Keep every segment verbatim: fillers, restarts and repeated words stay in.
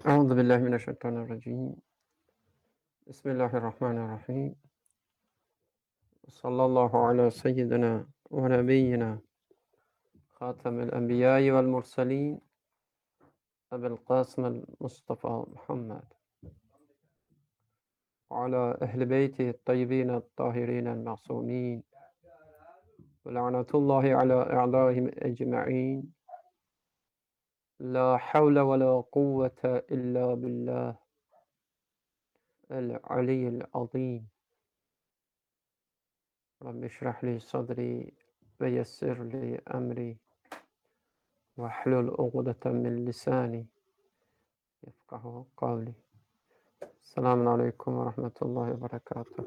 أعوذ بالله من الشيطان الرجيم. بسم الله الرحمن الرحيم. صلى الله على سيدنا ونبينا خاتم الأنبياء والمرسلين أبي القاسم المصطفى محمد وعلى أهل بيته الطيبين الطاهرين المعصومين ولعنة الله على أعدائهم أجمعين. لا حول ولا قوة إلا بالله العلي العظيم. رب اشرح لي صدري ويسر لي أمري واحلل عقدة من لساني يفقه قولي. السلام عليكم ورحمة الله وبركاته.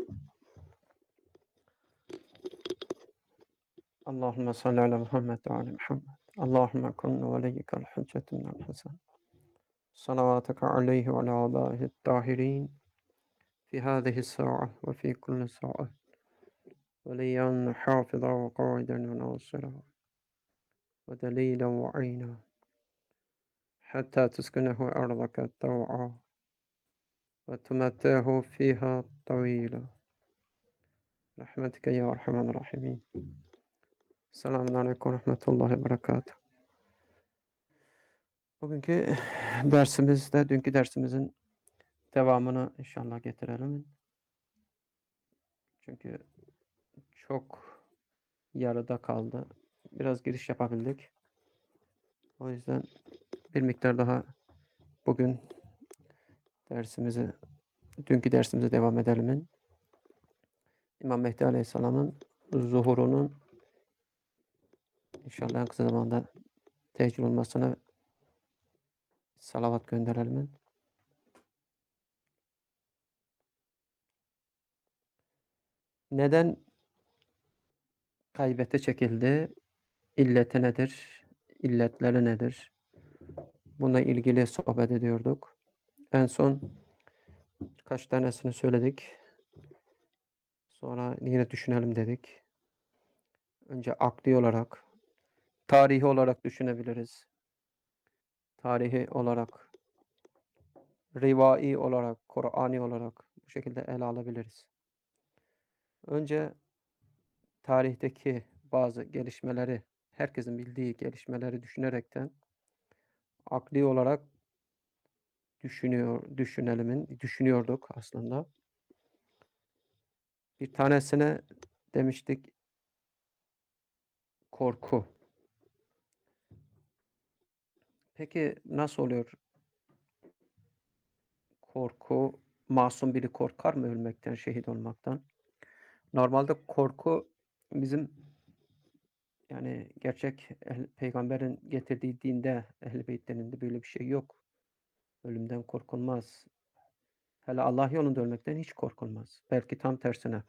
اللهم صل على محمد وعلى محمد. اللهم كن وليك الحجة من الحسن. صلواتك عليه وعلى آبائه الطاهرين في هذه الساعة وفي كل ساعة وليا حافظا وقائدا وناصرا ودليلا وعينا حتى تسكنه أرضك طوعا وتمتعه فيها طويلا رحمتك ya Erhamer Rahimin. Selamun Aleyküm ve Rahmetullahi ve Berekatuhu. Bugünkü dersimizde, dünkü dersimizin devamını inşallah getirelim. Çünkü çok yarıda kaldı. Biraz giriş yapabildik. O yüzden bir miktar daha bugün dersimizi, dünkü dersimize devam edelim. İmam Mehdi Aleyhisselam'ın zuhurunun inşallah en kısa zamanda tecil olmasına salavat gönderelim. Neden kaybete çekildi? İlleti nedir? İlletleri nedir? Bununla ilgili sohbet ediyorduk. En son kaç tanesini söyledik. Sonra yine düşünelim dedik. Önce akli olarak, tarihi olarak düşünebiliriz. Tarihi olarak, rivai olarak, Kur'ani olarak bu şekilde ele alabiliriz. Önce tarihteki bazı gelişmeleri, herkesin bildiği gelişmeleri düşünerekten akli olarak düşünüyor, düşünelim, düşünüyorduk aslında. Bir tanesine demiştik korku. Peki nasıl oluyor? Korku, masum biri korkar mı ölmekten, şehit olmaktan? Normalde korku bizim yani gerçek ehl- peygamberin getirdiği dinde, ehl-i beyt dininde böyle bir şey yok. Ölümden korkulmaz. Hele Allah yolunda ölmekten hiç korkulmaz. Belki tam tersine.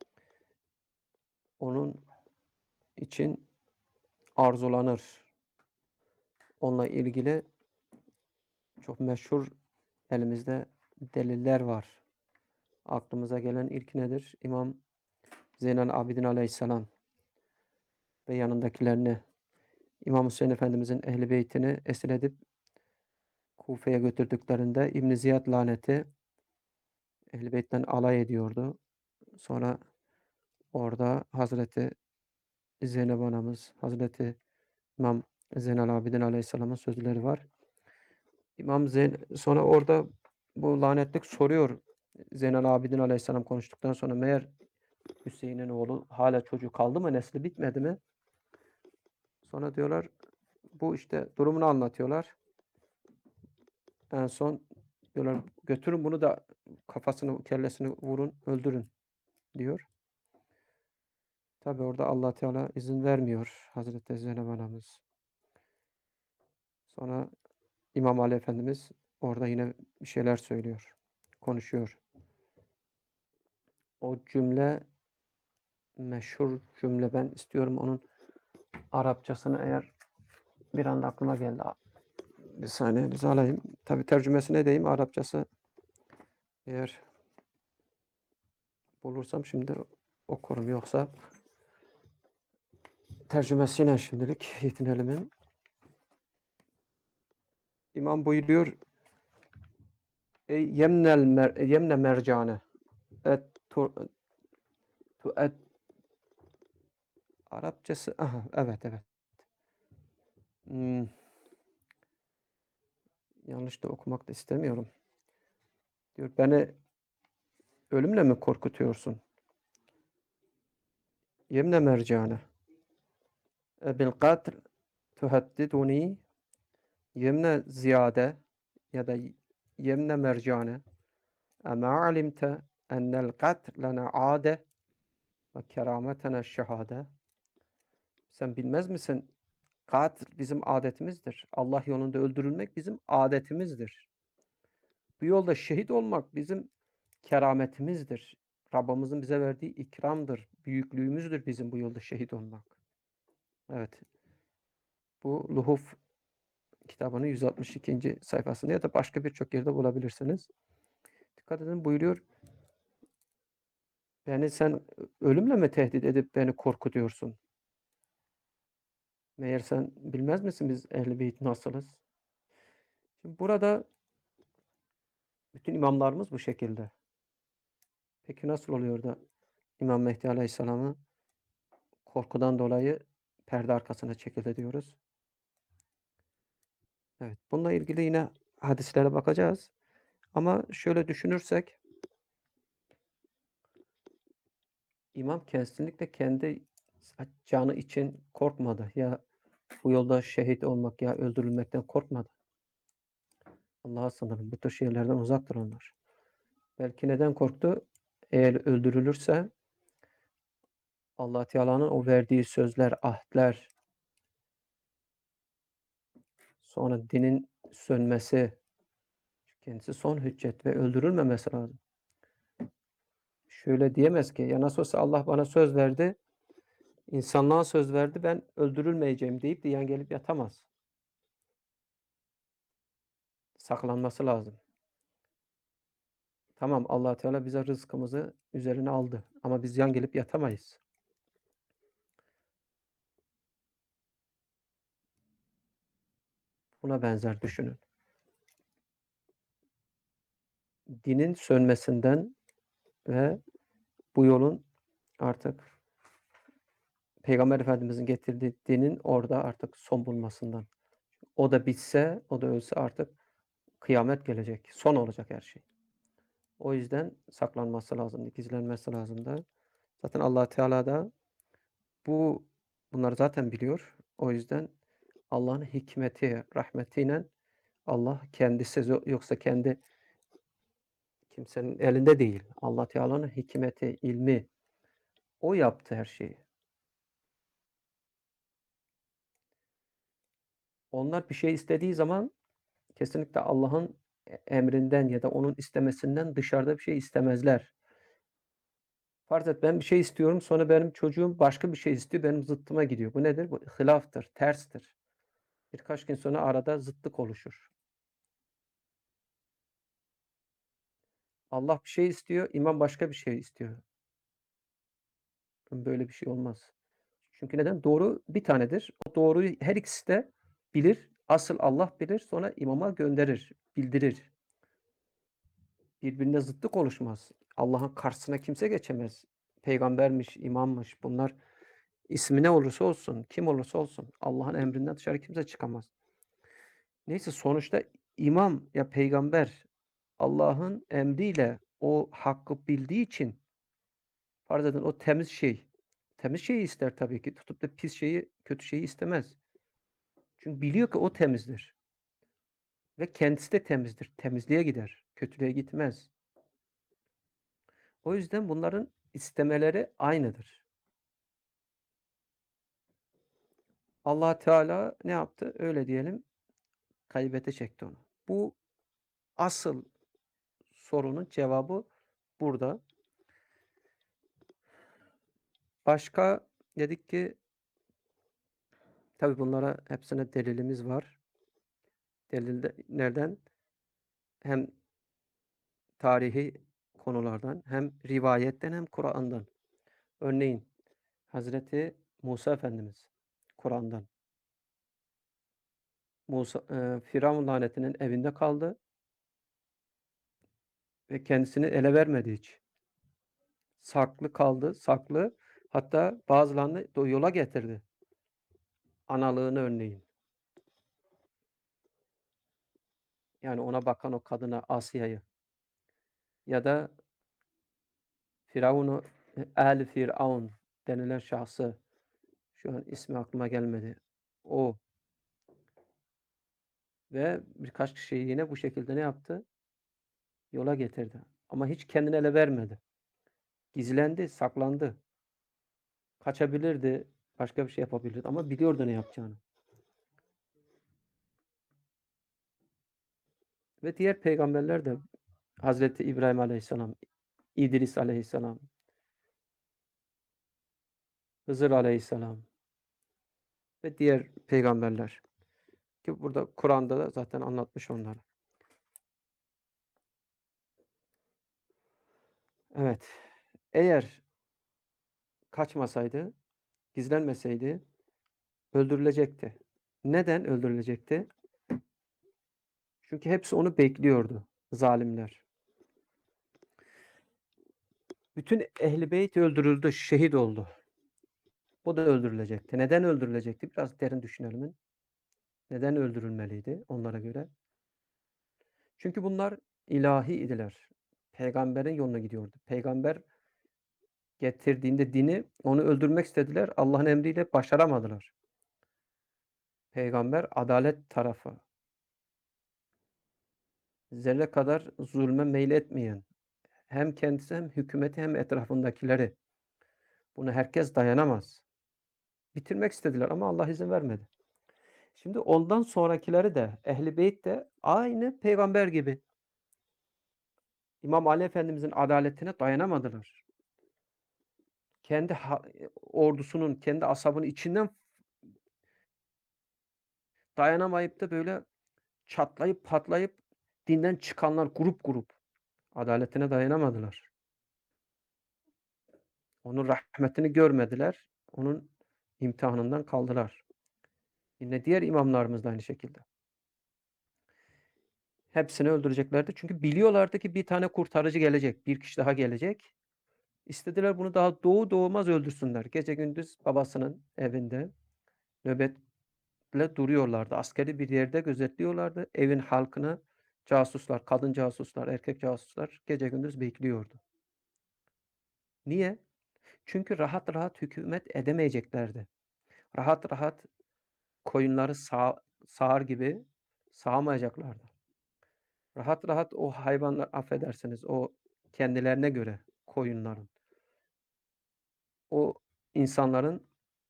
Onun için arzulanır. Onunla ilgili çok meşhur elimizde deliller var. Aklımıza gelen ilk nedir? İmam Zeynel Abidin Aleyhisselam ve yanındakilerini İmam Hüseyin Efendimizin ehl-i beytini esir edip Kufe'ye götürdüklerinde İbn Ziyad laneti ehl-i beytten alay ediyordu. Sonra orada Hazreti Zeynep anamız, Hazreti İmam Zeynel Abidin Aleyhisselam'ın sözleri var. İmam Zeyn sonra orada bu lanetlik soruyor Zeynel Abidin Aleyhisselam konuştuktan sonra meğer Hüseyin'in oğlu hala çocuğu kaldı mı? Nesli bitmedi mi? Sonra diyorlar bu işte durumunu anlatıyorlar. En son diyorlar götürün bunu da kafasını, kellesini vurun, öldürün diyor. Tabi orada Allah Teala izin vermiyor Hazreti Zeynep anamız. Sonra İmam Ali Efendimiz orada yine bir şeyler söylüyor, konuşuyor. O cümle meşhur cümle, ben istiyorum onun Arapçasını, eğer bir anda aklıma geldi. Bir saniye bize alayım. Tabi tercümesine edeyim, Arapçası eğer bulursam şimdi okurum, yoksa tercümesiyle şimdilik yetinelim. İmam buyuruyor, E, yemnel mer yemne mercane. Et tu tu et Arapçası aha, evet, evet. Imm, yanlış da okumak da istemiyorum. Diyor, "Beni ölümle mi korkutuyorsun? Yemne mercane. E, bil katl tuhaddiduni yemne ziyade ya da yemne mercane. Ama alimte enel katl lena ade ve kerametena şehade." Sen bilmez misin? Katil bizim adetimizdir. Allah yolunda öldürülmek bizim adetimizdir. Bu yolda şehit olmak bizim kerametimizdir. Rabbimizin bize verdiği ikramdır. Büyüklüğümüzdür bizim bu yolda şehit olmak. Evet. Bu Luhuf kitabının yüz altmış ikinci sayfasında ya da başka birçok yerde bulabilirsiniz. Dikkat edin, buyuruyor. Beni sen ölümle mi tehdit edip beni korkutuyorsun? Meğer sen bilmez misin biz Ehl-i Beyt nasılız? Şimdi burada bütün imamlarımız bu şekilde. Peki nasıl oluyor da İmam Mehdi Aleyhisselam'ı korkudan dolayı perde arkasına çekildi diyoruz? Evet, bununla ilgili yine hadislere bakacağız. Ama şöyle düşünürsek, imam kesinlikle kendi canı için korkmadı. Ya bu yolda şehit olmak ya öldürülmekten korkmadı. Allah'a sığınırım. Bu tür şeylerden uzaktır onlar. Belki neden korktu? Eğer öldürülürse Allah Teala'nın o verdiği sözler, ahdler, sonra dinin sönmesi, kendisi son hüccet ve öldürülmemesi lazım. Şöyle diyemez ki, ya nasıl olsa Allah bana söz verdi, insanlığa söz verdi, ben öldürülmeyeceğim deyip de yan gelip yatamaz. Saklanması lazım. Tamam, Allah Teala bize rızkımızı üzerine aldı ama biz yan gelip yatamayız. Buna benzer düşünün. Dinin sönmesinden ve bu yolun artık Peygamber Efendimiz'in getirdiği dinin orada artık son bulmasından. O da bitse, o da ölse artık kıyamet gelecek. Son olacak her şey. O yüzden saklanması lazım, gizlenmesi lazım da. Zaten Allah Teala da bu bunları zaten biliyor. O yüzden Allah'ın hikmeti, rahmetiyle Allah kendisi yoksa kendi kimsenin elinde değil. Allah Teala'nın hikmeti, ilmi o yaptı her şeyi. Onlar bir şey istediği zaman kesinlikle Allah'ın emrinden ya da onun istemesinden dışarıda bir şey istemezler. Farz et ben bir şey istiyorum, sonra benim çocuğum başka bir şey istiyor, benim zıttıma gidiyor. Bu nedir? Bu hilaftır, terstir. Birkaç gün sonra arada zıtlık oluşur. Allah bir şey istiyor, imam başka bir şey istiyor. Böyle bir şey olmaz. Çünkü neden? Doğru bir tanedir. O doğruyu her ikisi de bilir. Asıl Allah bilir, sonra imama gönderir, bildirir. Birbirine zıtlık oluşmaz. Allah'ın karşısına kimse geçemez. Peygambermiş, imammış, bunlar ismi ne olursa olsun, kim olursa olsun Allah'ın emrinden dışarı kimse çıkamaz. Neyse sonuçta imam ya peygamber Allah'ın emriyle o hakkı bildiği için farz edin o temiz şey. Temiz şeyi ister tabii ki. Tutup da pis şeyi, kötü şeyi istemez. Çünkü biliyor ki o temizdir. Ve kendisi de temizdir. Temizliğe gider. Kötülüğe gitmez. O yüzden bunların istemeleri aynıdır. Allah Teala ne yaptı? Öyle diyelim. Kaybete çekti onu. Bu asıl sorunun cevabı burada. Başka dedik ki tabii bunlara hepsine delilimiz var. Delil de nereden? Hem tarihi konulardan hem rivayetten hem Kur'an'dan. Örneğin Hazreti Musa Efendimiz Kur'an'dan. Musa, eee, Firavun lanetinin evinde kaldı. Ve kendisini ele vermedi hiç. Saklı kaldı, saklı. Hatta bazılarını do yola getirdi. Analığını önleyin. Yani ona bakan o kadına, Asiye'yi. Ya da Firavun'u, eee, âl Firavun denilen şahsı, şu an ismi aklıma gelmedi. O ve birkaç kişiyi yine bu şekilde ne yaptı? Yola getirdi. Ama hiç kendini ele vermedi. Gizlendi, saklandı. Kaçabilirdi, başka bir şey yapabilirdi ama biliyordu ne yapacağını. Ve diğer peygamberler de Hazreti İbrahim Aleyhisselam, İdris Aleyhisselam, Hızır Aleyhisselam ve diğer peygamberler ki burada Kur'an'da da zaten anlatmış onları. Evet, eğer kaçmasaydı, gizlenmeseydi öldürülecekti. Neden öldürülecekti? Çünkü hepsi onu bekliyordu, zalimler. Bütün Ehl-i Beyt öldürüldü, şehit oldu. O da öldürülecekti. Neden öldürülecekti? Biraz derin düşünelim. Neden öldürülmeliydi onlara göre? Çünkü bunlar ilahi idiler. Peygamberin yoluna gidiyordu. Peygamber getirdiğinde dini onu öldürmek istediler. Allah'ın emriyle başaramadılar. Peygamber adalet tarafı. Zerre kadar zulme meyletmeyen, hem kendisi hem hükümeti hem etrafındakileri. Buna herkes dayanamaz. Bitirmek istediler ama Allah izin vermedi. Şimdi ondan sonrakileri de Ehl-i Beyt de aynı peygamber gibi. İmam Ali Efendimizin adaletine dayanamadılar. Kendi ha ordusunun, kendi ashabının içinden dayanamayıp da böyle çatlayıp patlayıp dinden çıkanlar grup grup. Adaletine dayanamadılar. Onun rahmetini görmediler. Onun imtihanından kaldılar. Yine diğer imamlarımız da aynı şekilde. Hepsini öldüreceklerdi. Çünkü biliyorlardı ki bir tane kurtarıcı gelecek. Bir kişi daha gelecek. İstediler bunu daha doğu doğmaz öldürsünler. Gece gündüz babasının evinde nöbetle duruyorlardı. Askeri bir yerde gözetliyorlardı. Evin halkını casuslar, kadın casuslar, erkek casuslar gece gündüz bekliyordu. Niye? Çünkü rahat rahat hükümet edemeyeceklerdi. Rahat rahat koyunları sağ, sağar gibi sağamayacaklardı. Rahat rahat o hayvanlar, affedersiniz, o kendilerine göre koyunların, o insanların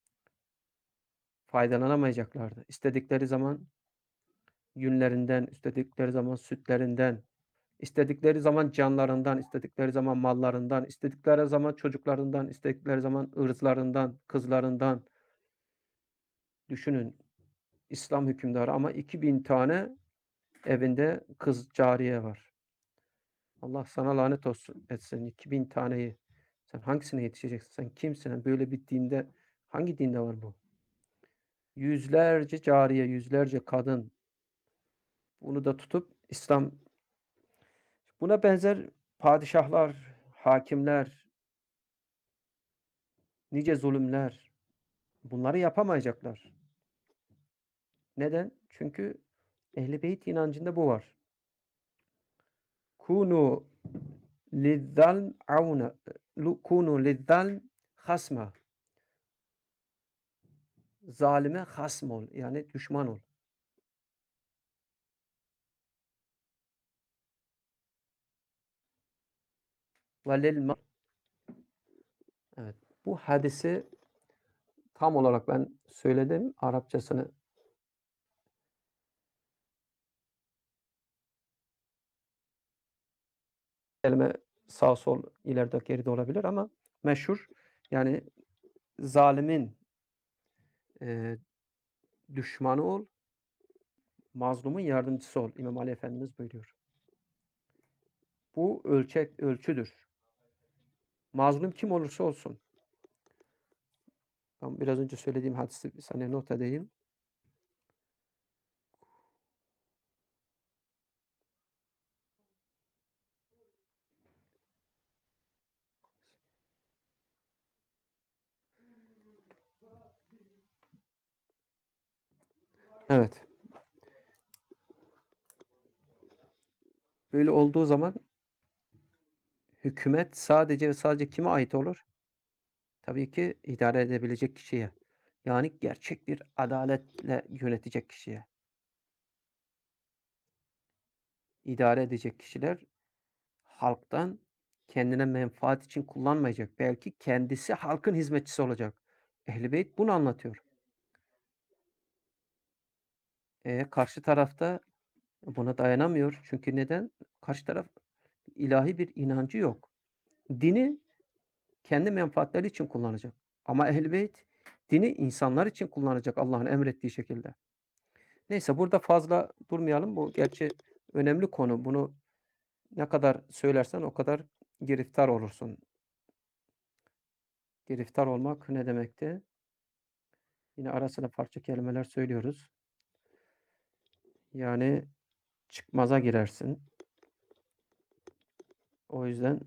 faydalanamayacaklardı. İstedikleri zaman yünlerinden, istedikleri zaman sütlerinden, istedikleri zaman canlarından, istedikleri zaman mallarından, istedikleri zaman çocuklarından, istedikleri zaman ırzlarından, kızlarından. Düşünün, İslam hükümdarı ama iki bin tane evinde kız cariye var. Allah sana lanet olsun etsin. iki bin taneyi. Sen hangisine yetişeceksin? Sen kimsin? Böyle bir dinde, hangi dinde var bu? Yüzlerce cariye, yüzlerce kadın. Bunu da tutup İslam, buna benzer padişahlar, hakimler, nice zulümler, bunları yapamayacaklar. Neden? Çünkü Ehl-i Beyt inancında bu var. Kunu lizzalm avna, kunu lizzalm hasma. Zalime hasm ol, yani düşman ol. Velil Evet. Bu hadisi tam olarak ben söyledim. Arapçasını kelime sağ sol ileride geride olabilir ama meşhur, yani zalimin eee, düşmanı ol, mazlumun yardımcısı ol. İmam Ali Efendimiz buyuruyor. Bu ölçek ölçüdür. Mazlum kim olursa olsun. Ben biraz önce söylediğim hadisi bir saniye not edeyim. Evet. Böyle olduğu zaman hükümet sadece ve sadece kime ait olur? Tabii ki idare edebilecek kişiye. Yani gerçek bir adaletle yönetecek kişiye. İdare edecek kişiler halktan kendine menfaat için kullanmayacak. Belki kendisi halkın hizmetçisi olacak. Ehl-i Beyt bunu anlatıyor. Eee, karşı tarafta buna dayanamıyor. Çünkü neden? Karşı taraf ilahi bir inancı yok. Dini kendi menfaatleri için kullanacak. Ama Ehl-i Beyt dini insanlar için kullanacak Allah'ın emrettiği şekilde. Neyse burada fazla durmayalım. Bu gerçi önemli konu. Bunu ne kadar söylersen o kadar giriftar olursun. Giriftar olmak ne demekti? Yine ara sıra farklı kelimeler söylüyoruz. Yani çıkmaza girersin. O yüzden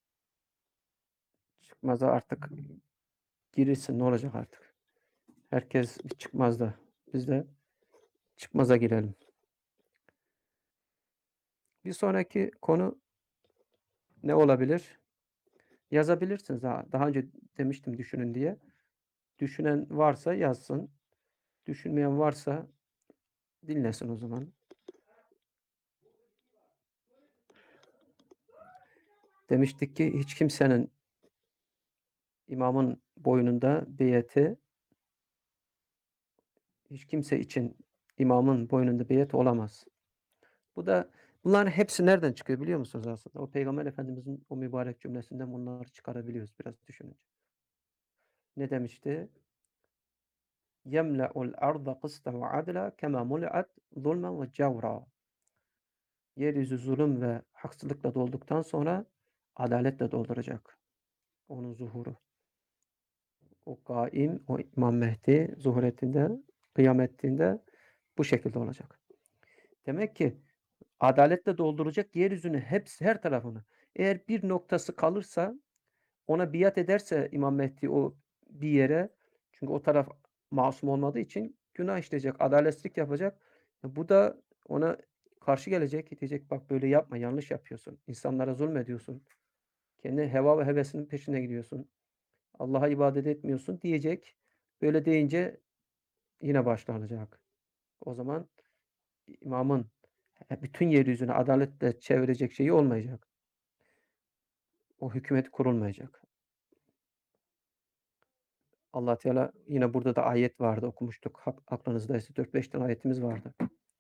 çıkmaza artık girirsin. Ne olacak artık? Herkes bir çıkmazda. Biz de çıkmaza girelim. Bir sonraki konu ne olabilir? Yazabilirsiniz. Daha, daha önce demiştim düşünün diye. Düşünen varsa yazsın. Düşünmeyen varsa dinlesin o zaman. Demiştik ki hiç kimsenin imamın boynunda beyeti hiç kimse için imamın boynunda beyet olamaz. Bu da bunların hepsi nereden çıkıyor biliyor musunuz aslında? O Peygamber Efendimizin o mübarek cümlesinden bunları çıkarabiliyoruz biraz düşününce. Ne demişti? يَمْلَأُ الْأَرْضَ قِسْطًا وَعَدْلًا كَمَا مُلِئَتْ ظُلْمًا وَجَوْرًا. Yeryüzü zulüm ve haksızlıkla dolduktan sonra adaletle dolduracak onun zuhuru. O kaim, o İmam Mehdi zuhur ettiğinde, kıyam ettiğinde bu şekilde olacak. Demek ki adaletle dolduracak yeryüzünü hepsi her tarafını. Eğer bir noktası kalırsa ona biat ederse İmam Mehdi o bir yere çünkü o taraf masum olmadığı için günah işleyecek, adaletsizlik yapacak. E bu da ona karşı gelecek, diyecek bak böyle yapma, yanlış yapıyorsun. İnsanlara zulmediyorsun. Kendi heva ve hevesinin peşine gidiyorsun. Allah'a ibadet etmiyorsun diyecek. Böyle deyince yine başlanacak. O zaman imamın e, bütün yeryüzünü adaletle çevirecek şeyi olmayacak. O hükümet kurulmayacak. Allah Teala yine burada da ayet vardı okumuştuk. Hak aklınızdaysa dört beş tane ayetimiz vardı.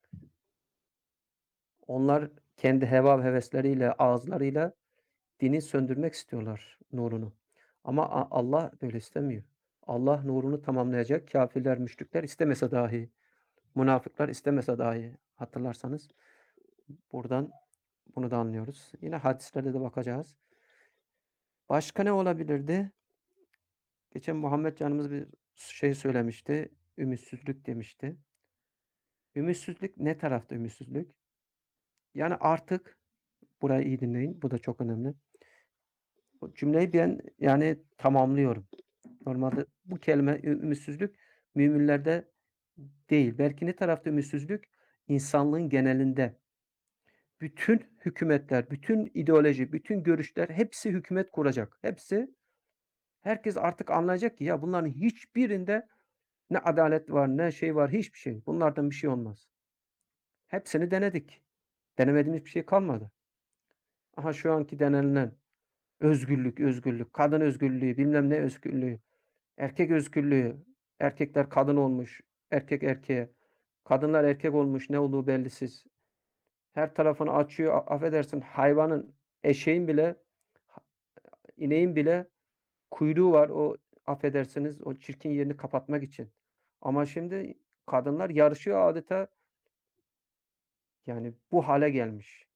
Onlar kendi heva ve hevesleriyle, ağızlarıyla dini söndürmek istiyorlar nurunu. Ama a Allah böyle istemiyor. Allah nurunu tamamlayacak. Kâfirler, müşrikler istemese dahi, münafıklar istemese dahi hatırlarsanız buradan bunu da anlıyoruz. Yine hadislerde de bakacağız. Başka ne olabilirdi? Geçen Muhammed canımız bir şey söylemişti. Ümitsizlik demişti. Ümitsizlik ne tarafta ümitsizlik? Yani artık burayı iyi dinleyin. Bu da çok önemli. Bu cümleyi ben yani tamamlıyorum. Normalde bu kelime ü ümitsizlik müminlerde değil. Belki ne tarafta ümitsizlik? İnsanlığın genelinde. Bütün hükümetler, bütün ideoloji, bütün görüşler hepsi hükümet kuracak. Hepsi herkes artık anlayacak ki ya bunların hiçbirinde ne adalet var, ne şey var, hiçbir şey. Bunlardan bir şey olmaz. Hepsini denedik. Denemediğimiz bir şey kalmadı. Aha şu anki denenilen özgürlük, özgürlük, kadın özgürlüğü, bilmem ne özgürlüğü, erkek özgürlüğü, erkekler kadın olmuş, erkek erkeğe, kadınlar erkek olmuş, ne olduğu bellisiz. Her tarafını açıyor, a affedersin hayvanın, eşeğin bile, ha ineğin bile kuyruğu var. O affedersiniz o çirkin yerini kapatmak için. Ama şimdi kadınlar yarışıyor adeta, yani bu hale gelmiş.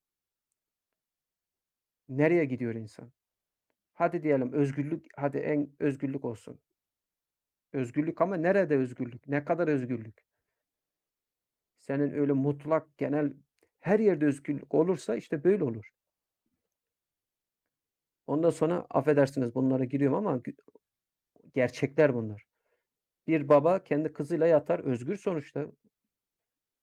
Nereye gidiyor insan? Hadi diyelim özgürlük, hadi en özgürlük olsun. Özgürlük ama nerede özgürlük? Ne kadar özgürlük? Senin öyle mutlak, genel her yerde özgürlük olursa işte böyle olur. Ondan sonra affedersiniz bunlara giriyorum ama gü gerçekler bunlar. Bir baba kendi kızıyla yatar, özgür sonuçta.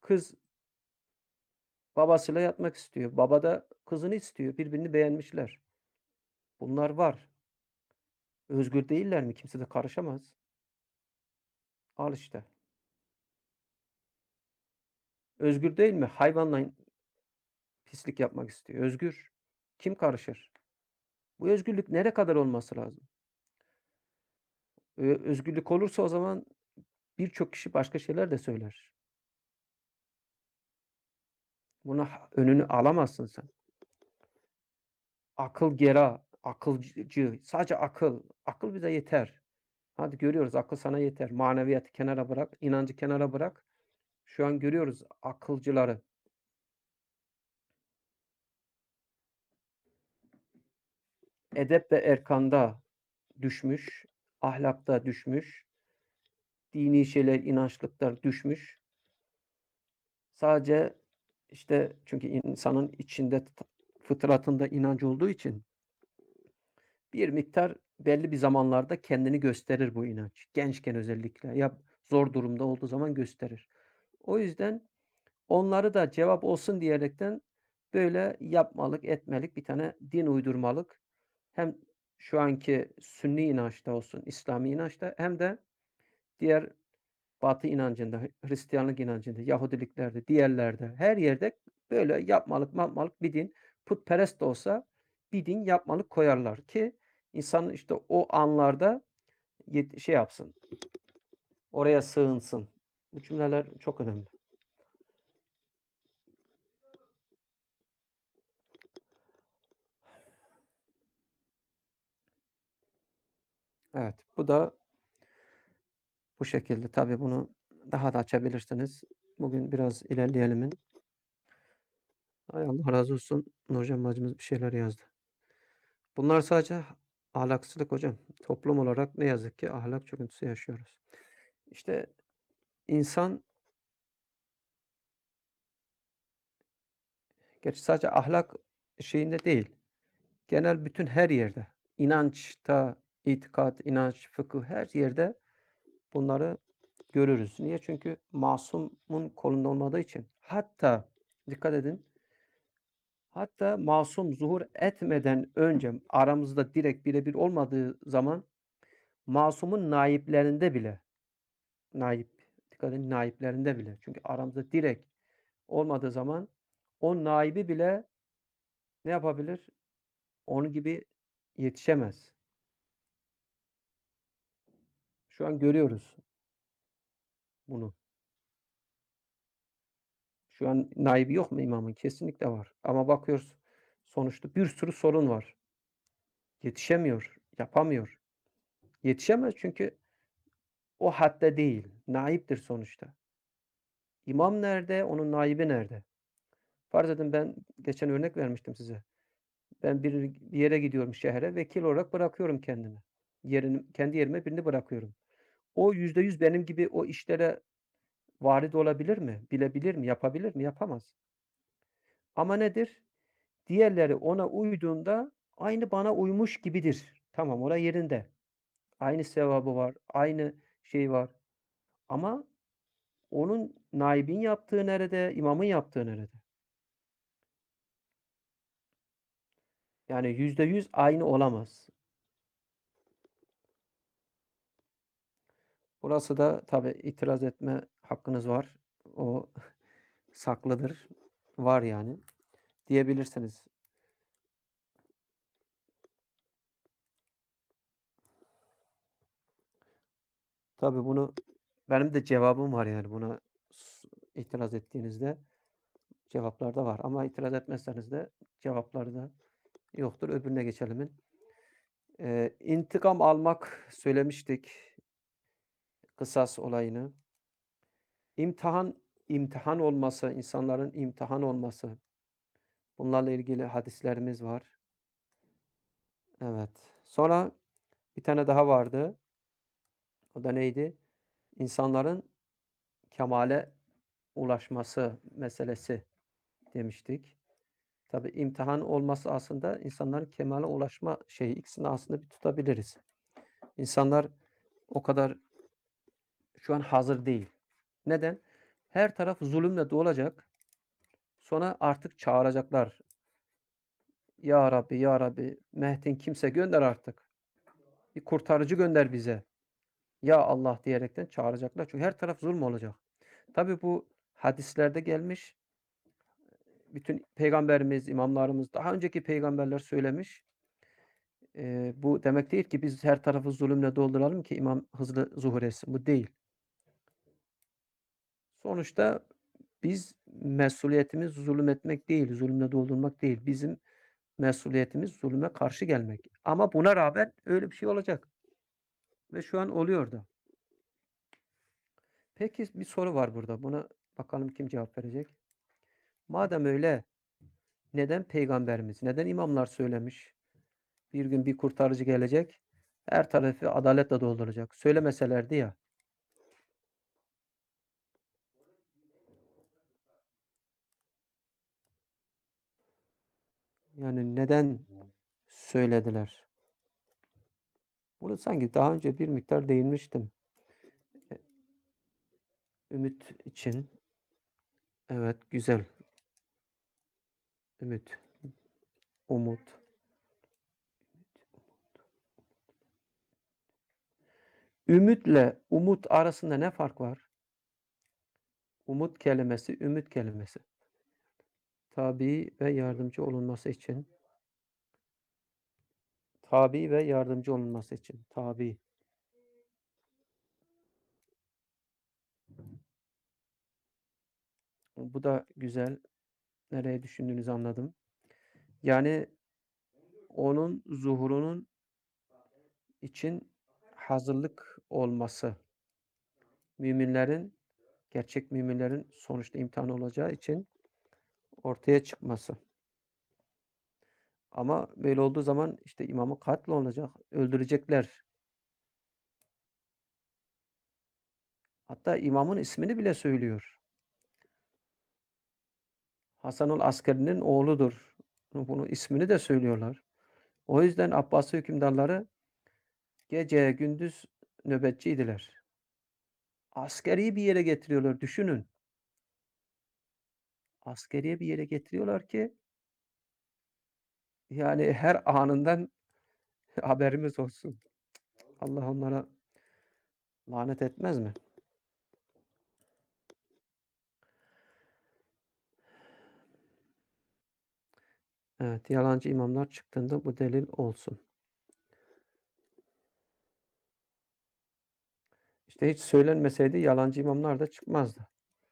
Kız babasıyla yatmak istiyor. Baba da kızını istiyor. Birbirini beğenmişler. Bunlar var. Özgür değiller mi? Kimse de karışamaz. Al işte. Özgür değil mi? Hayvanla pislik yapmak istiyor. Özgür. Kim karışır? Bu özgürlük nereye kadar olması lazım? Ö özgürlük olursa o zaman birçok kişi başka şeyler de söyler. Buna ha önünü alamazsın sen. Akıl gera, akılcı, sadece akıl. Akıl bize yeter. Hadi görüyoruz, akıl sana yeter. Maneviyatı kenara bırak, inancı kenara bırak. Şu an görüyoruz akılcıları. Edep ve erkanda düşmüş, ahlakta düşmüş, dini şeyler, inançlıklar düşmüş. Sadece, işte, çünkü insanın içinde t fıtratında inanç olduğu için bir miktar belli bir zamanlarda kendini gösterir bu inanç. Gençken özellikle ya zor durumda olduğu zaman gösterir. O yüzden onları da cevap olsun diyerekten böyle yapmalık, etmelik bir tane din uydurmalık. Hem şu anki Sünni inançta olsun, İslami inançta hem de diğer Batı inancında, Hristiyanlık inancında, Yahudiliklerde, diğerlerde, her yerde böyle yapmalık mapmalık bir din, putperest de olsa bir din yapmalık koyarlar ki insan işte o anlarda yet şey yapsın, oraya sığınsın. Bu cümleler çok önemli. Evet, bu da bu şekilde. Tabii bunu daha da açabilirsiniz. Bugün biraz ilerleyelim. Ay Allah razı olsun. Nurcan bacımız bir şeyler yazdı. Bunlar sadece ahlaksızlık hocam. Toplum olarak ne yazık ki ahlak çöküntüsü yaşıyoruz. İşte insan gerçi sadece ahlak şeyinde değil, genel bütün her yerde, inançta, itikat, inanç, fıkıh her yerde bunları görürüz. Niye? Çünkü masumun kolunda olmadığı için. Hatta dikkat edin, hatta masum zuhur etmeden önce aramızda direkt birebir olmadığı zaman masumun naiplerinde bile, naip, dikkat edin naiplerinde bile. Çünkü aramızda direkt olmadığı zaman o naibi bile ne yapabilir? Onun gibi yetişemez. Şu an görüyoruz bunu. Şu an naibi yok mu imamın? Kesinlikle var. Ama bakıyoruz sonuçta bir sürü sorun var. Yetişemiyor, yapamıyor. Yetişemez çünkü o hadde değil. Naiptir sonuçta. İmam nerede? Onun naibi nerede? Farz edin ben geçen örnek vermiştim size. Ben bir, bir yere gidiyorum şehre, vekil olarak bırakıyorum kendimi. Yerini, kendi yerime birini bırakıyorum. O yüzde yüz benim gibi o işlere varid olabilir mi? Bilebilir mi? Yapabilir mi? Yapamaz. Ama nedir? Diğerleri ona uyduğunda aynı bana uymuş gibidir. Tamam, orası yerinde. Aynı sevabı var, aynı şey var. Ama onun naibin yaptığı nerede, imamın yaptığı nerede? Yani yüzde yüz aynı olamaz. Burası da tabii itiraz etme hakkınız var. O saklıdır. Var yani. Diyebilirsiniz. Tabii bunu benim de cevabım var yani buna s itiraz ettiğinizde cevaplar da var ama itiraz etmezseniz de cevapları da yoktur. Öbürüne geçelim. Eee, intikam almak söylemiştik, kısas olayını. İmtihan imtihan olması, insanların imtihan olması. Bunlarla ilgili hadislerimiz var. Evet. Sonra bir tane daha vardı. O da neydi? İnsanların kemale ulaşması meselesi demiştik. Tabii imtihan olması aslında insanların kemale ulaşma şeyi. İkisini aslında bir tutabiliriz. İnsanlar o kadar şu an hazır değil. Neden? Her taraf zulümle dolacak. Sonra artık çağıracaklar. Ya Rabbi, Ya Rabbi, Mehdi'in kimse gönder artık. Bir kurtarıcı gönder bize. Ya Allah diyerekten çağıracaklar. Çünkü her taraf zulm olacak. Tabi bu hadislerde gelmiş. Bütün peygamberimiz, imamlarımız, daha önceki peygamberler söylemiş. Eee, bu demek değil ki biz her tarafı zulümle dolduralım ki imam hızlı zuhur etsin. Bu değil. Sonuçta biz mesuliyetimiz zulüm etmek değil, zulümle doldurmak değil. Bizim mesuliyetimiz zulüme karşı gelmek. Ama buna rağmen öyle bir şey olacak. Ve şu an oluyor da. Peki bir soru var burada. Buna bakalım kim cevap verecek? Madem öyle neden peygamberimiz, neden imamlar söylemiş? Bir gün bir kurtarıcı gelecek. Her tarafı adaletle dolduracak. Söylemeselerdi ya. Yani neden söylediler? Bunu sanki daha önce bir miktar değinmiştim. E, Ümit için. Evet, güzel. Ümit, umut. Ümitle umut arasında ne fark var? Umut kelimesi, ümit kelimesi. Tabi ve yardımcı olunması için. Tabi ve yardımcı olunması için. Tabi. Bu da güzel. Nereye düşündüğünüzü anladım. Yani onun zuhurunun için hazırlık olması. Müminlerin, gerçek müminlerin sonuçta imtihan olacağı için ortaya çıkması. Ama böyle olduğu zaman işte imamı katle olacak, öldürecekler. Hatta imamın ismini bile söylüyor. Hasanul Askeri'nin oğludur. Bunu ismini de söylüyorlar. O yüzden Abbasi hükümdarları gece gündüz nöbetçiydiler. Askeri bir yere getiriyorlar. Düşünün. Askeriye bir yere getiriyorlar ki yani her anından haberimiz olsun. Allah onlara lanet etmez mi? Evet, yalancı imamlar çıktığında bu delil olsun. İşte hiç söylenmeseydi yalancı imamlar da çıkmazdı.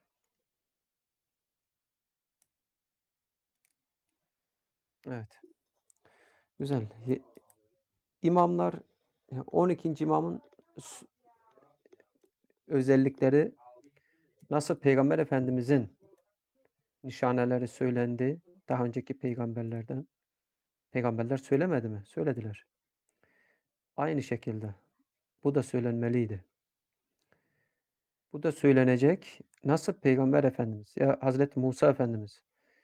Evet. Güzel. Ye imamlar on ikinci imamın s özellikleri nasıl Peygamber Efendimizin nişaneleri söylendi daha önceki peygamberlerden. Peygamberler söylemedi mi? Söylediler. Aynı şekilde bu da söylenmeliydi. Bu da söylenecek. Nasıl Peygamber Efendimiz ya Hazreti Musa Efendimiz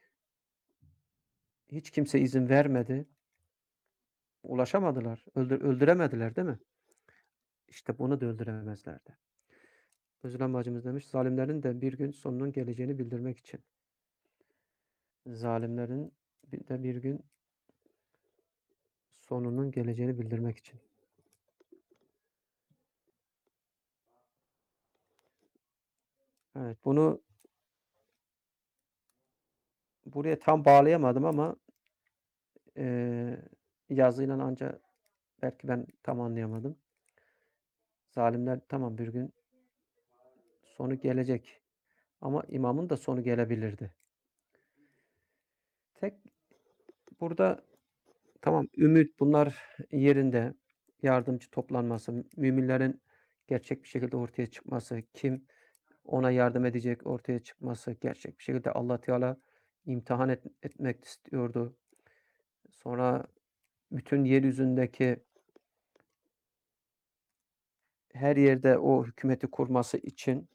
hiç kimse izin vermedi. Ulaşamadılar. Öldür öldüremediler değil mi? İşte bunu da öldüremezlerdi. Özlem bacımız demiş, zalimlerin de bir gün sonunun geleceğini bildirmek için. Zalimlerin de bir gün sonunun geleceğini bildirmek için. Evet, bunu buraya tam bağlayamadım ama eee yazıyla ancak belki ben tam anlayamadım. Zalimler tamam bir gün sonu gelecek ama imamın da sonu gelebilirdi. Tek burada tamam ümit bunlar yerinde, yardımcı toplanması, müminlerin gerçek bir şekilde ortaya çıkması, kim ona yardım edecek ortaya çıkması, gerçek bir şekilde Allah Teala imtihan et etmek istiyordu. Sonra bütün yeryüzündeki her yerde o hükümeti kurması için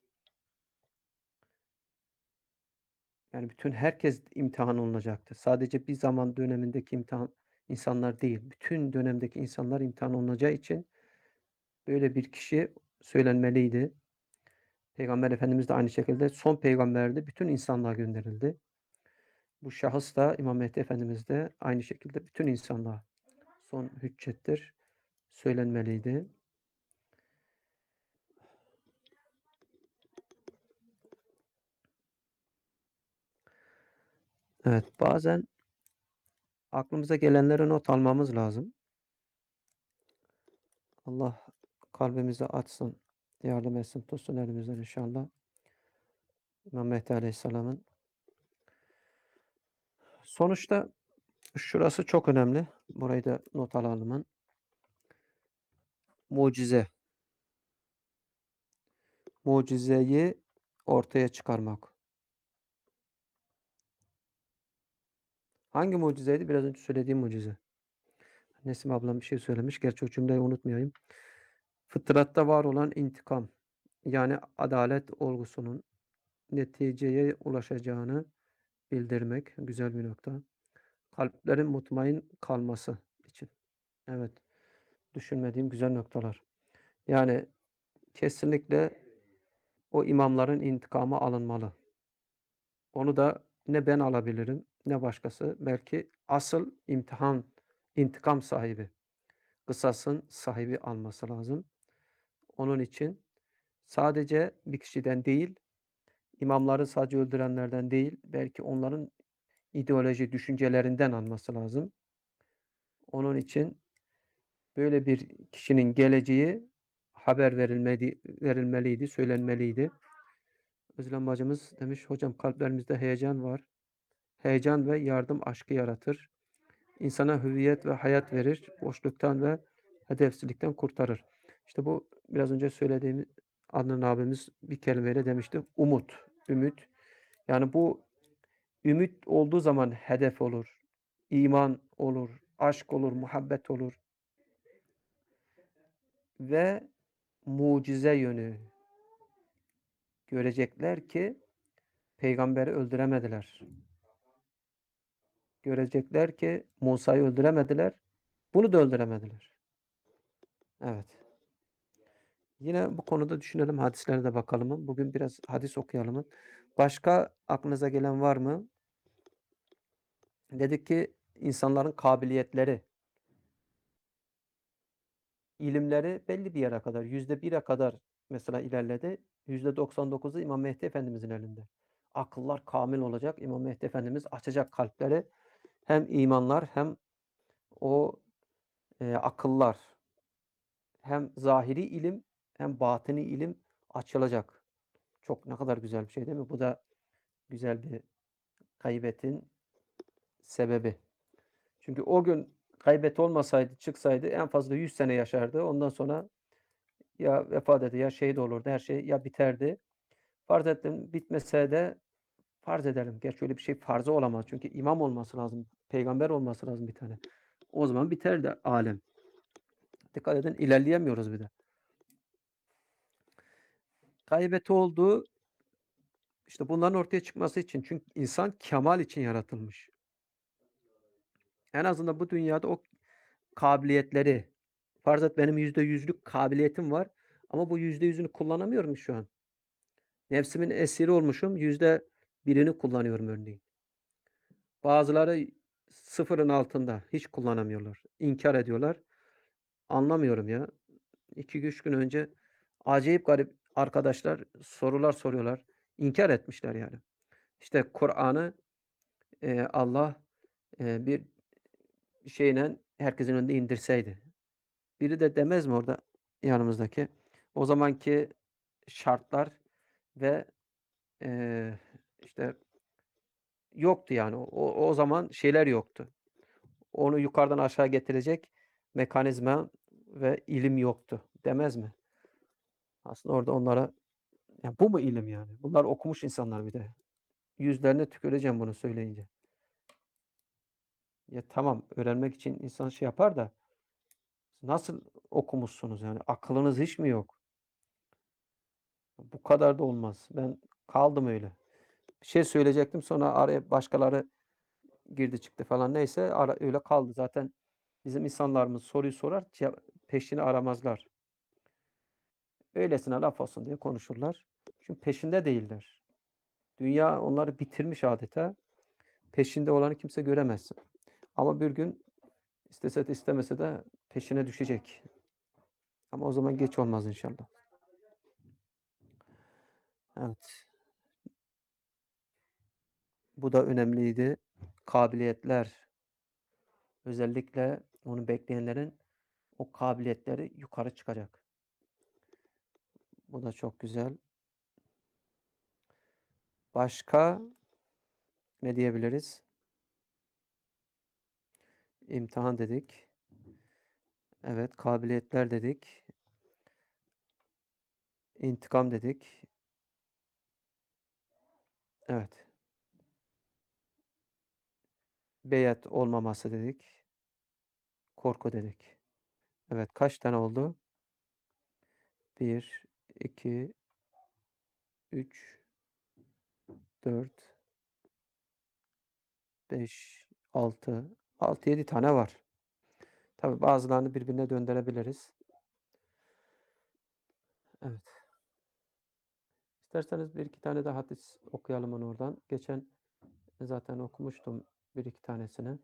yani bütün herkes imtihan olunacaktı. Sadece bir zaman dönemindeki imtihan insanlar değil, bütün dönemdeki insanlar imtihan olunacağı için böyle bir kişi söylenmeliydi. Peygamber Efendimiz de aynı şekilde son peygamberdi. Bütün insanlığa gönderildi. Bu şahıs da İmam Mehdi Efendimiz de aynı şekilde bütün insanlığa son hüccettir. Söylenmeliydi. Evet, bazen aklımıza gelenleri not almamız lazım. Allah kalbimizi açsın, yardım etsin, tutsun elimizden inşallah. İmam Mehdi Aleyhisselam'ın. Sonuçta şurası çok önemli. Burayı da not alalım. Mucize. Mucizeyi ortaya çıkarmak. Hangi mucizeydi? Biraz önce söylediğim mucize. Nesim ablam bir şey söylemiş. Gerçi o cümleyi unutmayayım. Fıtratta var olan intikam, yani adalet olgusunun neticeye ulaşacağını bildirmek. Güzel bir nokta. Kalplerin mutmain kalması için. Evet. Düşünmediğim güzel noktalar. Yani kesinlikle o imamların intikamı alınmalı. Onu da ne ben alabilirim ne başkası. Belki asıl imtihan, intikam sahibi, kısasın sahibi alması lazım. Onun için sadece bir kişiden değil, imamları sadece öldürenlerden değil, belki onların ideoloji, düşüncelerinden alması lazım. Onun için böyle bir kişinin geleceği haber verilmedi, verilmeliydi, söylenmeliydi. Özlem bacımız demiş, hocam kalplerimizde heyecan var. Heyecan ve yardım aşkı yaratır. İnsana hüviyet ve hayat verir. Boşluktan ve hedefsizlikten kurtarır. İşte bu biraz önce söylediğimiz Adnan abimiz bir kelimeyle demişti. Umut, ümit. Yani bu ümit olduğu zaman hedef olur. İman olur, aşk olur, muhabbet olur. Ve mucize yönü görecekler ki peygamberi öldüremediler. Görecekler ki Musa'yı öldüremediler. Bunu da öldüremediler. Evet. Yine bu konuda düşünelim, hadislere de bakalım. Bugün biraz hadis okuyalım. Başka aklınıza gelen var mı? Dedik ki insanların kabiliyetleri, ilimleri belli bir yere kadar, yüzde bire kadar mesela ilerledi. Yüzde doksan dokuzu İmam Mehdi Efendimizin elinde. Akıllar kamil olacak. İmam Mehdi Efendimiz açacak kalpleri. Hem imanlar hem o e, akıllar, hem zahiri ilim hem batini ilim açılacak. Çok ne kadar güzel bir şey değil mi? Bu da güzel bir gaybetin sebebi. Çünkü o gün gaybet olmasaydı, çıksaydı en fazla yüz sene yaşardı. Ondan sonra ya vefat eder ya şehit olurdu. Her şey ya biterdi. Farz ettim bitmese de farz edelim. Gerçi öyle bir şey farzı olamaz. Çünkü imam olması lazım. Peygamber olması lazım bir tane. O zaman biterdi alem. Dikkat edin, ilerleyemiyoruz bir de. Gaybeti olduğu işte bunların ortaya çıkması için. Çünkü insan kemal için yaratılmış. En azından bu dünyada o kabiliyetleri, farz et benim yüzde yüzlük kabiliyetim var ama bu yüzde yüzünü kullanamıyorum şu an. Nefsimin esiri olmuşum, yüzde birini kullanıyorum örneğin. Bazıları sıfırın altında hiç kullanamıyorlar. İnkar ediyorlar. Anlamıyorum ya. iki üç gün önce acayip garip arkadaşlar sorular soruyorlar. İnkar etmişler yani. İşte Kur'an'ı e, Allah e, bir şeyle herkesin önünde indirseydi. Biri de demez mi orada yanımızdaki? O zamanki şartlar ve eee, işte yoktu yani. O, o zaman şeyler yoktu. Onu yukarıdan aşağı getirecek mekanizma ve ilim yoktu. Demez mi? Aslında orada onlara ya bu mu ilim yani? Bunlar okumuş insanlar bir de. Yüzlerine tüküreceğim bunu söyleyince. Ya tamam öğrenmek için insan şey yapar da nasıl okumuşsunuz yani? Akılınız hiç mi yok? Bu kadar da olmaz. Ben kaldım öyle. Bir şey söyleyecektim sonra araya başkaları girdi çıktı falan neyse ara, öyle kaldı. Zaten bizim insanlarımız soruyu sorar peşini aramazlar. Öylesine laf olsun diye konuşurlar. Çünkü peşinde değiller. Dünya onları bitirmiş adeta. Peşinde olanı kimse göremezsin. Ama bir gün istese de istemese de peşine düşecek. Ama o zaman geç olmaz inşallah. Evet. Bu da önemliydi. Kabiliyetler. Özellikle onu bekleyenlerin o kabiliyetleri yukarı çıkacak. Bu da çok güzel. Başka ne diyebiliriz? İmtihan dedik. Evet, kabiliyetler dedik. İntikam dedik. Evet. Beyat olmaması dedik. Korku dedik. Evet, kaç tane oldu? Bir, iki, üç, dört, beş, altı, altı yedi tane var. Tabii bazılarını birbirine döndürebiliriz. Evet. İsterseniz bir iki tane de hadis okuyalım onu oradan. Geçen zaten okumuştum bir iki tanesini.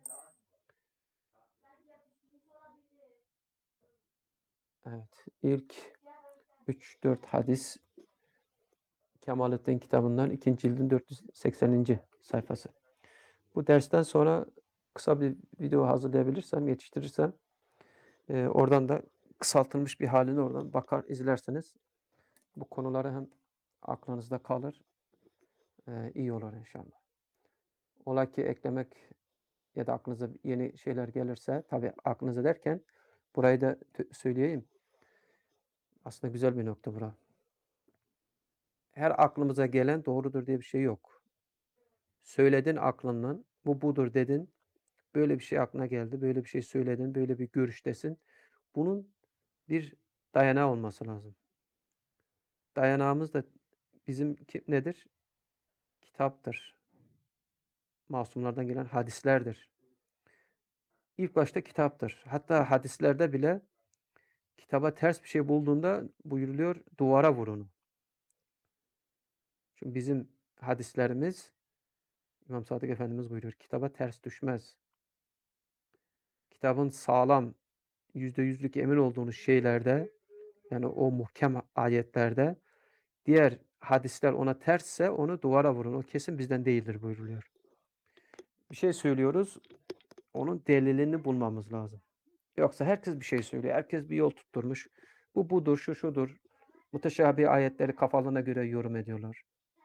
Evet. İlk üç dört hadis Kemalettin kitabından ikinci cildin dört yüz sekseninci sayfası. Bu dersten sonra kısa bir video hazırlayabilirsem, yetiştirirsem e, oradan da kısaltılmış bir halini oradan bakar, izlerseniz bu konuları hem aklınızda kalır, e, iyi olur inşallah. Ola ki eklemek ya da aklınıza yeni şeyler gelirse, tabii aklınıza derken burayı da söyleyeyim. Aslında güzel bir nokta bura. Her aklımıza gelen doğrudur diye bir şey yok. Söyledin aklından, bu budur dedin, böyle bir şey aklına geldi, böyle bir şey söyledin, böyle bir görüştesin. Bunun bir dayanağı olması lazım. Dayanağımız da bizim nedir? Kitaptır. Masumlardan gelen hadislerdir. İlk başta kitaptır. Hatta hadislerde bile kitaba ters bir şey bulduğunda buyuruluyor, duvara vur onu. Çünkü bizim hadislerimiz, İmam Sadık Efendimiz buyuruyor, kitaba ters düşmez. Kitabın sağlam, yüzde yüzlük emin olduğunuz şeylerde, yani o muhkem ayetlerde, diğer hadisler ona tersse onu duvara vurun. O kesin bizden değildir buyuruluyor. Bir şey söylüyoruz, onun delilini bulmamız lazım. Yoksa herkes bir şey söylüyor. Herkes bir yol tutturmuş. Bu budur, şu şudur. Muteşabih ayetleri kafalarına göre yorum ediyorlar.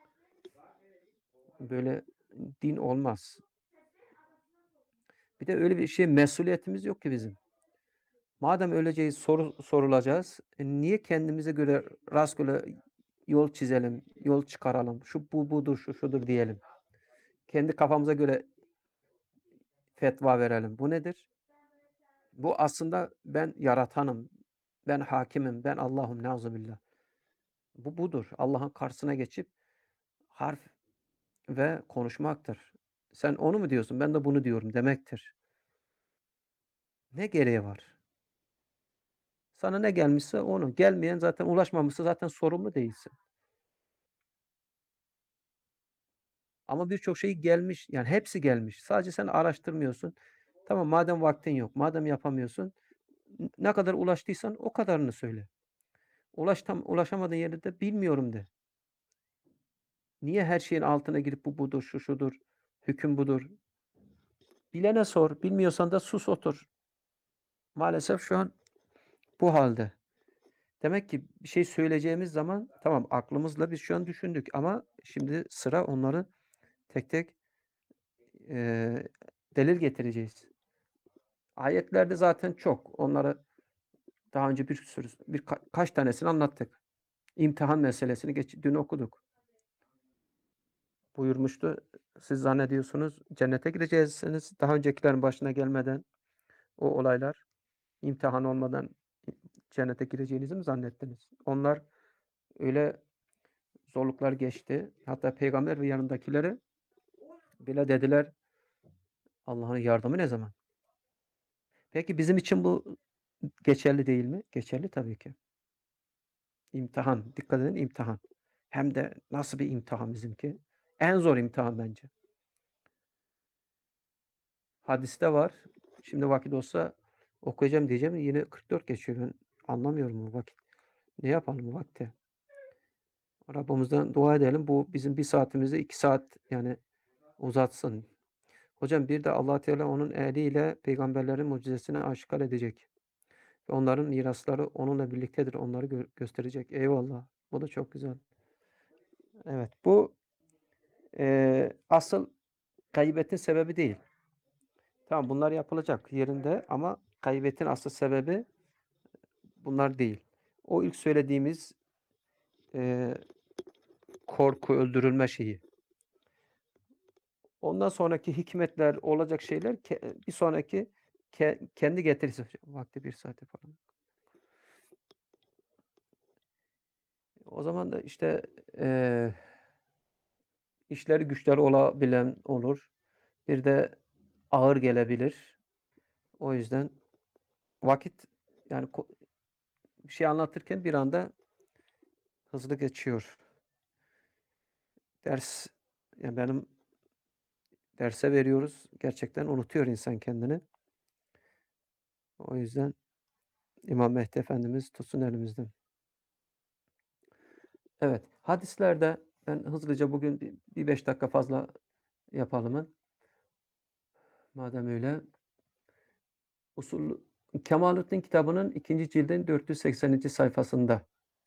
Böyle din olmaz. Bir de öyle bir şey mesuliyetimiz yok ki bizim. Madem öleceğiz, soru sorulacağız. E niye kendimize göre rastgele yol çizelim, yol çıkaralım. Şu bu budur, şu şudur diyelim. Kendi kafamıza göre fetva verelim. Bu nedir? Bu aslında ben yaratanım, ben hakimim, ben Allah'ım neuzubillah. Bu budur. Allah'ın karşısına geçip harf ve konuşmaktır. Sen onu mu diyorsun? Ben de bunu diyorum demektir. Ne gereği var? Sana ne gelmişse onu. Gelmeyen zaten ulaşmamışsa zaten sorumlu değilsin. Ama birçok şey gelmiş. Yani hepsi gelmiş. Sadece sen araştırmıyorsun. Tamam madem vaktin yok, madem yapamıyorsun, ne kadar ulaştıysan o kadarını söyle. Ulaştam, ulaşamadığın yerde de bilmiyorum de. Niye her şeyin altına girip bu budur, şu şudur, hüküm budur? Bilene sor, bilmiyorsan da sus otur. Maalesef şu an bu halde. Demek ki bir şey söyleyeceğimiz zaman tamam aklımızla biz şu an düşündük ama şimdi sıra onları tek tek eee, delil getireceğiz. Ayetlerde zaten çok. Onları daha önce bir sürü bir ka- kaç tanesini anlattık. İmtihan meselesini geç, dün okuduk. Buyurmuştu. Siz zannediyorsunuz cennete gideceksiniz. Daha öncekilerin başına gelmeden o olaylar imtihan olmadan cennete gireceğinizi mi zannettiniz? Onlar öyle zorluklar geçti. Hatta peygamber ve yanındakileri bile dediler Allah'ın yardımı ne zaman? Peki bizim için bu geçerli değil mi? Geçerli tabii ki. İmtihan. Dikkat edin imtihan. Hem de nasıl bir imtihan bizimki? En zor imtihan bence. Hadiste var. Şimdi vakit olsa okuyacağım diyeceğim. Yine kırk dört geçiyor. Ben anlamıyorum bu vakit. Ne yapalım bu vakti? Rabbimizden dua edelim. Bu bizim bir saatimizi iki saat yani uzatsın. Hocam bir de Allah Teala onun eliyle peygamberlerin mucizesini aşikar edecek. Ve onların mirasları onunla birliktedir. Onları gö gösterecek. Eyvallah. Bu da çok güzel. Evet. Bu eee, asıl gaybetin sebebi değil. Tamam bunlar yapılacak yerinde ama gaybetin asıl sebebi bunlar değil. O ilk söylediğimiz eee, korku, öldürülme şeyi. Ondan sonraki hikmetler, olacak şeyler ke bir sonraki ke kendi getirisi. Vakti bir saate falan. O zaman da işte eee işleri güçleri olabilen olur. Bir de ağır gelebilir. O yüzden vakit yani ko bir şey anlatırken bir anda hızlı geçiyor. Ders ya benim derse veriyoruz. Gerçekten unutuyor insan kendini. O yüzden İmam Mehdi Efendimiz tutsun elimizden. Evet, hadislerde ben hızlıca bugün bir bir beş dakika fazla yapalım. Madem öyle. Usul Kemalettin kitabının ikinci cildin dört yüz sekseninci sayfasında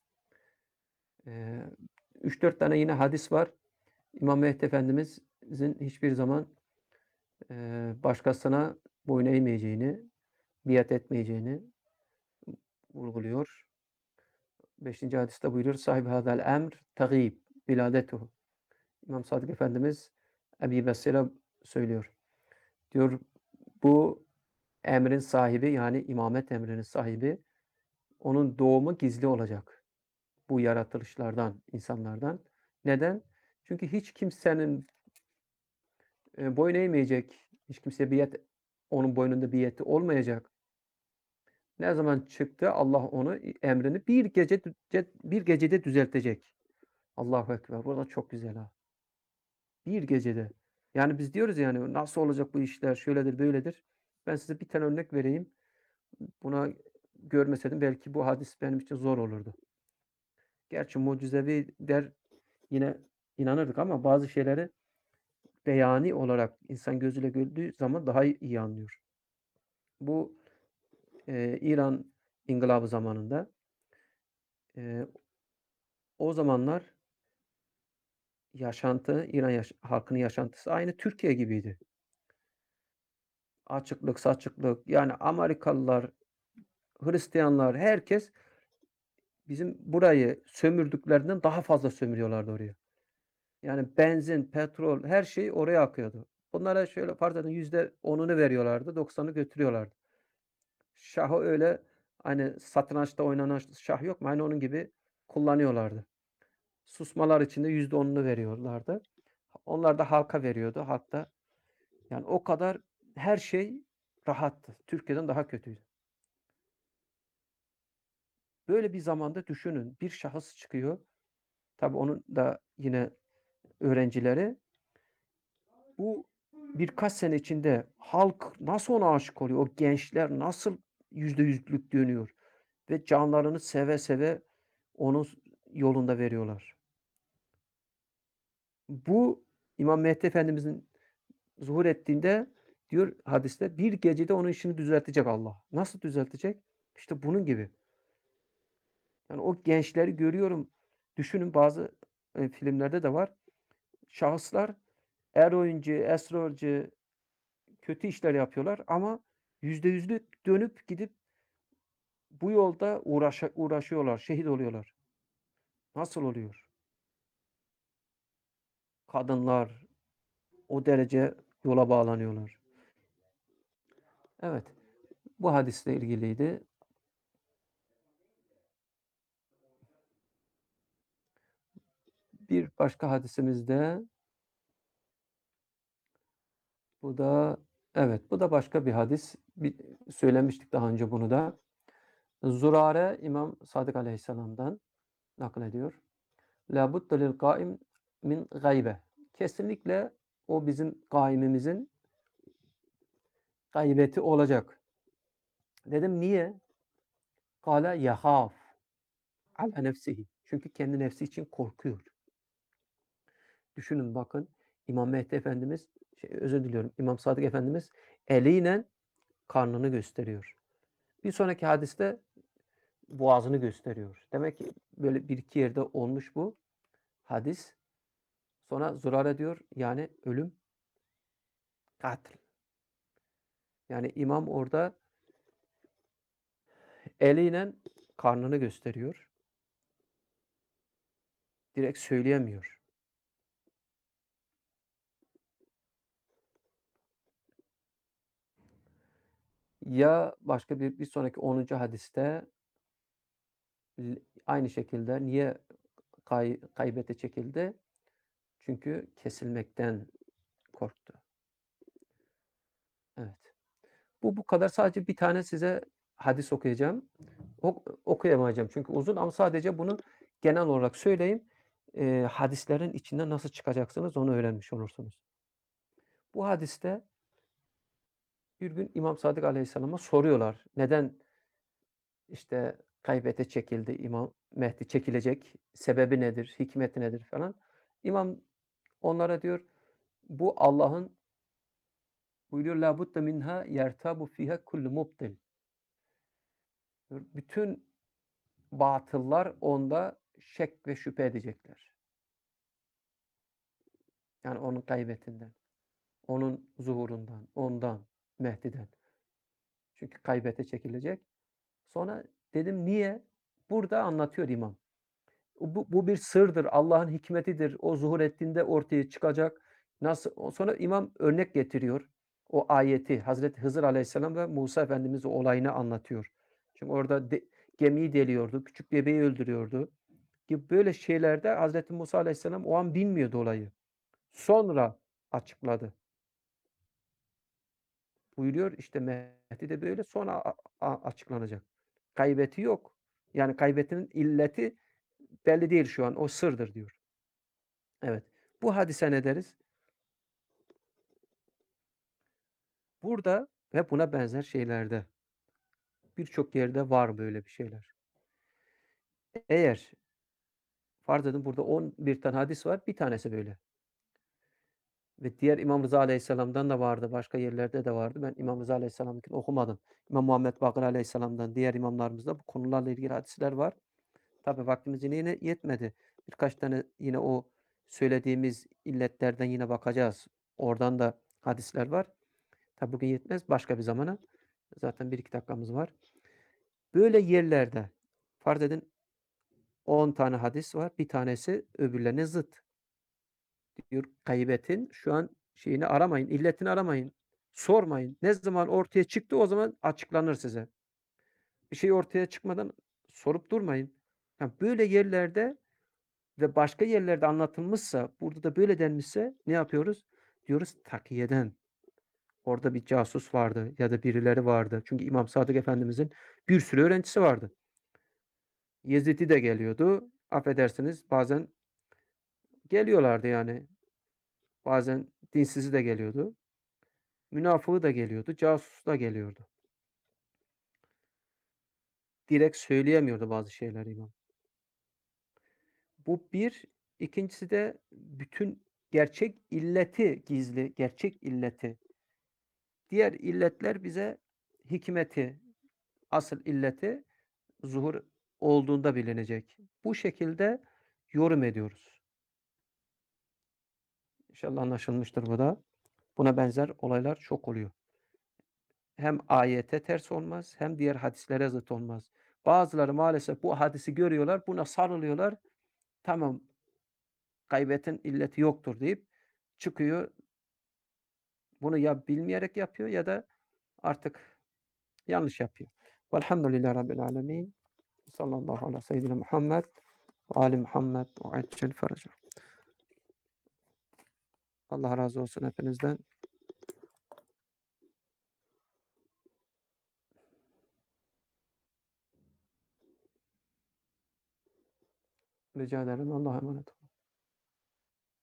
eee, üç dört tane yine hadis var. İmam Mehdi Efendimizin hiçbir zaman eee, başkasına boyun eğmeyeceğini, biat etmeyeceğini vurguluyor. Beşinci hadiste buyuruyor. Sahibi hadal emr tagib viladetuhu. İmam Sadık Efendimiz Ebu Basir'e söylüyor. Diyor bu emrin sahibi yani imamet emrinin sahibi onun doğumu gizli olacak. Bu yaratılışlardan, insanlardan. Neden? Çünkü hiç kimsenin e, boyun eğmeyecek, hiç kimseye biat onun boynunda biyeti olmayacak. Ne zaman çıktı Allah onu emrini bir gece bir gecede düzeltecek. Allahu ekber. Burada çok güzel ha. Bir gecede. Yani biz diyoruz yani nasıl olacak bu işler? Şöyledir, böyledir. Ben size bir tane örnek vereyim. Buna görmeseydim belki bu hadis benim için zor olurdu. Gerçi mucizevi der yine inanırdık ama bazı şeyleri beyani olarak insan gözüyle gördüğü zaman daha iyi anlıyor. Bu e, İran İngılabı zamanında e, o zamanlar yaşantı, İran yaş halkının yaşantısı aynı Türkiye gibiydi. Açıklık, saçıklık yani Amerikalılar, Hristiyanlar herkes bizim burayı sömürdüklerinden daha fazla sömürüyorlardı oraya. Yani benzin, petrol her şey oraya akıyordu. Bunlara şöyle farz edin yüzde onunu veriyorlardı, doksanı götürüyorlardı. Şahı öyle hani satrançta oynanan şah yok mu? Aynı onun gibi kullanıyorlardı. Susmalar için de yüzde onunu veriyorlardı. Onlar da halka veriyordu. Halk da yani o kadar her şey rahattı. Türkiye'den daha kötüydü. Böyle bir zamanda düşünün bir şahıs çıkıyor. Tabii onun da yine öğrencileri. Bu birkaç sene içinde halk nasıl ona aşık oluyor? O gençler nasıl yüzde yüzlük dönüyor ve canlarını seve seve onun yolunda veriyorlar. Bu İmam Mehdi Efendimizin zuhur ettiğinde diyor hadiste bir gecede onun işini düzeltecek Allah. Nasıl düzeltecek? İşte bunun gibi. Yani o gençleri görüyorum. Düşünün bazı e, filmlerde de var. Şahıslar er oyuncu, esrarcı, kötü işler yapıyorlar ama yüzde yüzlük dönüp gidip bu yolda uğraşa uğraşıyorlar, şehit oluyorlar. Nasıl oluyor? Kadınlar o derece yola bağlanıyorlar. Evet, bu hadisle ilgiliydi. Bir başka hadisimizde bu da evet, bu da başka bir hadis. Bir, söylemiştik daha önce bunu da. Zurare İmam Sadık Aleyhisselam'dan naklediyor. La budde lil kaim min gaybe. Kesinlikle o bizim kaimimizin gaybeti olacak. Dedim niye? Kâle yehâf ala nefsihi. Çünkü kendi nefsi için korkuyor. Düşünün bakın İmam Mehdi Efendimiz, şey, özür diliyorum İmam Sadık Efendimiz eliyle karnını gösteriyor. Bir sonraki hadiste boğazını gösteriyor. Demek ki böyle bir iki yerde olmuş bu hadis. Sonra Zurare diyor yani ölüm katil. Yani imam orada eliyle karnını gösteriyor. Direkt söyleyemiyor. Ya başka bir, bir sonraki onuncu hadiste aynı şekilde niye kay, kaybete çekildi? Çünkü kesilmekten korktu. Evet. Bu bu kadar. Sadece bir tane size hadis okuyacağım. Ok, okuyamayacağım çünkü uzun ama sadece bunu genel olarak söyleyeyim. E, hadislerin içinden nasıl çıkacaksınız onu öğrenmiş olursunuz. Bu hadiste bir gün İmam Sadık Aleyhisselam'a soruyorlar. Neden işte kaybete çekildi İmam Mehdi çekilecek? Sebebi nedir? Hikmeti nedir falan. İmam onlara diyor bu Allah'ın buyuruyor la budde minha yertabu fiha kullu mubtil. Bütün batıllar onda şek ve şüphe edecekler. Yani onun kaybetinden, onun zuhurundan, ondan, Mehdi'den. Çünkü kaybete çekilecek. Sonra dedim niye? Burada anlatıyor imam. Bu, bu bir sırdır, Allah'ın hikmetidir. O zuhur ettiğinde ortaya çıkacak. Nasıl? Sonra imam örnek getiriyor. O ayeti Hazreti Hızır Aleyhisselam ve Musa Efendimiz olayını anlatıyor. Çünkü orada de, gemiyi deliyordu, küçük bebeği öldürüyordu. Gibi böyle şeylerde Hazreti Musa Aleyhisselam o an bilmiyordu olayı. Sonra açıkladı. Buyuruyor işte Mehdi de böyle sonra açıklanacak. Kaybeti yok. Yani kaybetinin illeti belli değil şu an. O sırdır diyor. Evet. Bu hadise ne deriz? Burada ve buna benzer şeylerde birçok yerde var böyle bir şeyler. Eğer farz edin burada on bir tane hadis var. Bir tanesi böyle. Ve diğer İmam Rıza Aleyhisselam'dan da vardı. Başka yerlerde de vardı. Ben İmam Rıza Aleyhisselam'ınkini okumadım. İmam Muhammed Bakır Aleyhisselam'dan diğer imamlarımızda bu konularla ilgili hadisler var. Tabi vaktimiz yine yetmedi. Birkaç tane yine o söylediğimiz illetlerden yine bakacağız. Oradan da hadisler var. Tabi bugün yetmez. Başka bir zamana. Zaten bir iki dakikamız var. Böyle yerlerde farz edin on tane hadis var. Bir tanesi öbürlerine zıt. Diyor gaybetin şu an şeyini aramayın, illetini aramayın. Sormayın. Ne zaman ortaya çıktı o zaman açıklanır size. Bir şey ortaya çıkmadan sorup durmayın. Yani böyle yerlerde ve başka yerlerde anlatılmışsa, burada da böyle denmişse ne yapıyoruz? Diyoruz takiyeden. Orada bir casus vardı ya da birileri vardı. Çünkü İmam Sadık Efendimizin bir sürü öğrencisi vardı. Yezid'i de geliyordu. Affedersiniz bazen geliyorlardı yani. Bazen dinsizi de geliyordu. Münafığı da geliyordu. Casus da geliyordu. Direkt söyleyemiyordu bazı şeyler imam. Bu bir. İkincisi de bütün gerçek illeti gizli, gerçek illeti. Diğer illetler bize hikmeti, asıl illeti zuhur olduğunda bilinecek. Bu şekilde yorum ediyoruz. İnşallah anlaşılmıştır bu da. Buna benzer olaylar çok oluyor. Hem ayete ters olmaz hem diğer hadislere zıt olmaz. Bazıları maalesef bu hadisi görüyorlar, buna sarılıyorlar. Tamam, gaybetin illeti yoktur deyip çıkıyor. Bunu ya bilmeyerek yapıyor ya da artık yanlış yapıyor. Velhamdülillahi Rabbil alemin. Sallallahu aleyhi ve seyyidina Muhammed ve ali Muhammed ve ajcel feraca. Allah razı olsun hepinizden. Rica ederim. Allah'a emanet olun.